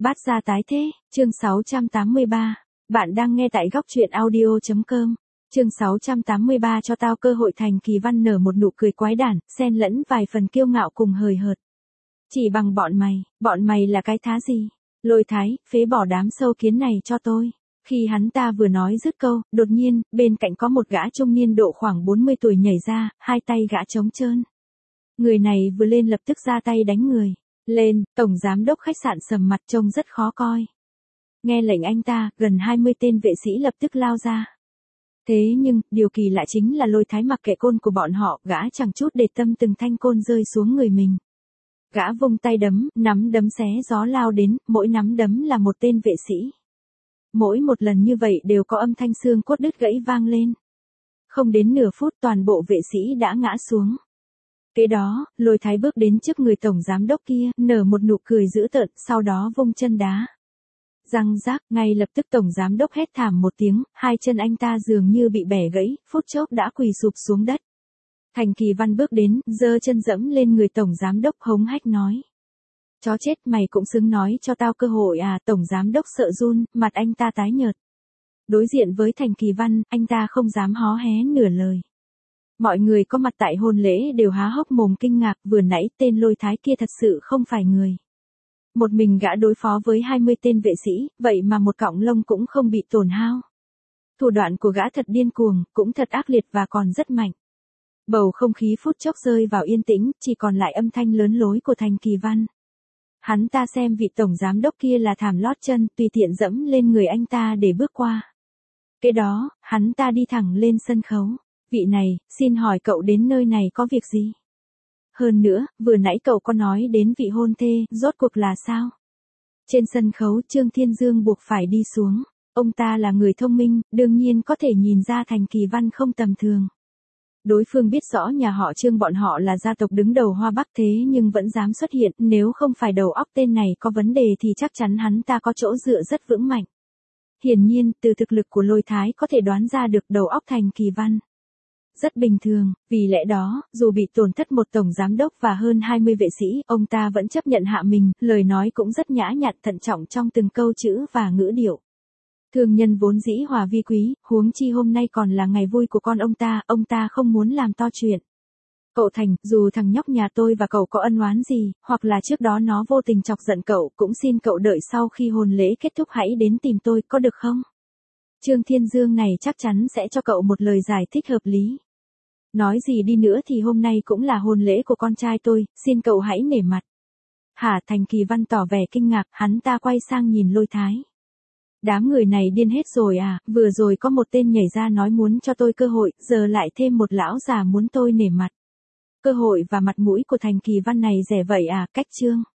Bát gia tái thế, chương 683. Bạn đang nghe tại góc truyện audio.com. Chương 683 cho tao cơ hội. Thành Kỳ Văn nở một nụ cười quái đản, xen lẫn vài phần kiêu ngạo cùng hời hợt. Chỉ bằng bọn mày là cái thá gì? Lôi Thái, phế bỏ đám sâu kiến này cho tôi. Khi hắn ta vừa nói dứt câu, đột nhiên, bên cạnh có một gã trung niên độ khoảng 40 tuổi nhảy ra, hai tay gã trống trơn. Người này vừa lên lập tức ra tay đánh người. Lên, tổng giám đốc khách sạn sầm mặt trông rất khó coi. Nghe lệnh anh ta, gần 20 tên vệ sĩ lập tức lao ra. Thế nhưng, điều kỳ lạ chính là Lôi Thái mặc kệ côn của bọn họ, gã chẳng chút để tâm từng thanh côn rơi xuống người mình. Gã vung tay đấm, nắm đấm xé gió lao đến, mỗi nắm đấm là một tên vệ sĩ. Mỗi một lần như vậy đều có âm thanh xương cốt đứt gãy vang lên. Không đến nửa phút toàn bộ vệ sĩ đã ngã xuống. Kế đó, Lôi Thái bước đến trước người tổng giám đốc kia, nở một nụ cười dữ tợn, sau đó vung chân đá. Răng rác, ngay lập tức tổng giám đốc hét thảm một tiếng, hai chân anh ta dường như bị bẻ gãy, phút chốc đã quỳ sụp xuống đất. Thành Kỳ Văn bước đến, giơ chân dẫm lên người tổng giám đốc hống hách nói. Chó chết, mày cũng xứng nói cho tao cơ hội à? Tổng giám đốc sợ run, mặt anh ta tái nhợt. Đối diện với Thành Kỳ Văn, anh ta không dám hó hé nửa lời. Mọi người có mặt tại hôn lễ đều há hốc mồm kinh ngạc, vừa nãy tên Lôi Thái kia thật sự không phải người. Một mình gã đối phó với 20 tên vệ sĩ, vậy mà một cọng lông cũng không bị tổn hao. Thủ đoạn của gã thật điên cuồng, cũng thật ác liệt và còn rất mạnh. Bầu không khí phút chốc rơi vào yên tĩnh, chỉ còn lại âm thanh lớn lối của Thành Kỳ Văn. Hắn ta xem vị tổng giám đốc kia là thảm lót chân, tùy tiện dẫm lên người anh ta để bước qua. Kế đó, hắn ta đi thẳng lên sân khấu. Vị này, xin hỏi cậu đến nơi này có việc gì? Hơn nữa, vừa nãy cậu có nói đến vị hôn thê, rốt cuộc là sao? Trên sân khấu Trương Thiên Dương buộc phải đi xuống. Ông ta là người thông minh, đương nhiên có thể nhìn ra Thành Kỳ Văn không tầm thường. Đối phương biết rõ nhà họ Trương bọn họ là gia tộc đứng đầu Hoa Bắc thế nhưng vẫn dám xuất hiện, nếu không phải đầu óc tên này có vấn đề thì chắc chắn hắn ta có chỗ dựa rất vững mạnh. Hiển nhiên, từ thực lực của Lôi Thái có thể đoán ra được đầu óc Thành Kỳ Văn rất bình thường, vì lẽ đó, dù bị tổn thất một tổng giám đốc và hơn 20 vệ sĩ, ông ta vẫn chấp nhận hạ mình, lời nói cũng rất nhã nhặn thận trọng trong từng câu chữ và ngữ điệu. Thương nhân vốn dĩ hòa vi quý, huống chi hôm nay còn là ngày vui của con ông ta không muốn làm to chuyện. Cậu Thành, dù thằng nhóc nhà tôi và cậu có ân oán gì, hoặc là trước đó nó vô tình chọc giận cậu, cũng xin cậu đợi sau khi hôn lễ kết thúc hãy đến tìm tôi, có được không? Trương Thiên Dương này chắc chắn sẽ cho cậu một lời giải thích hợp lý. Nói gì đi nữa thì hôm nay cũng là hôn lễ của con trai tôi, xin cậu hãy nể mặt. Hả? Thành Kỳ Văn tỏ vẻ kinh ngạc, hắn ta quay sang nhìn Lôi Thái. Đám người này điên hết rồi à, vừa rồi có một tên nhảy ra nói muốn cho tôi cơ hội, giờ lại thêm một lão già muốn tôi nể mặt. Cơ hội và mặt mũi của Thành Kỳ Văn này rẻ vậy à? Cách Trương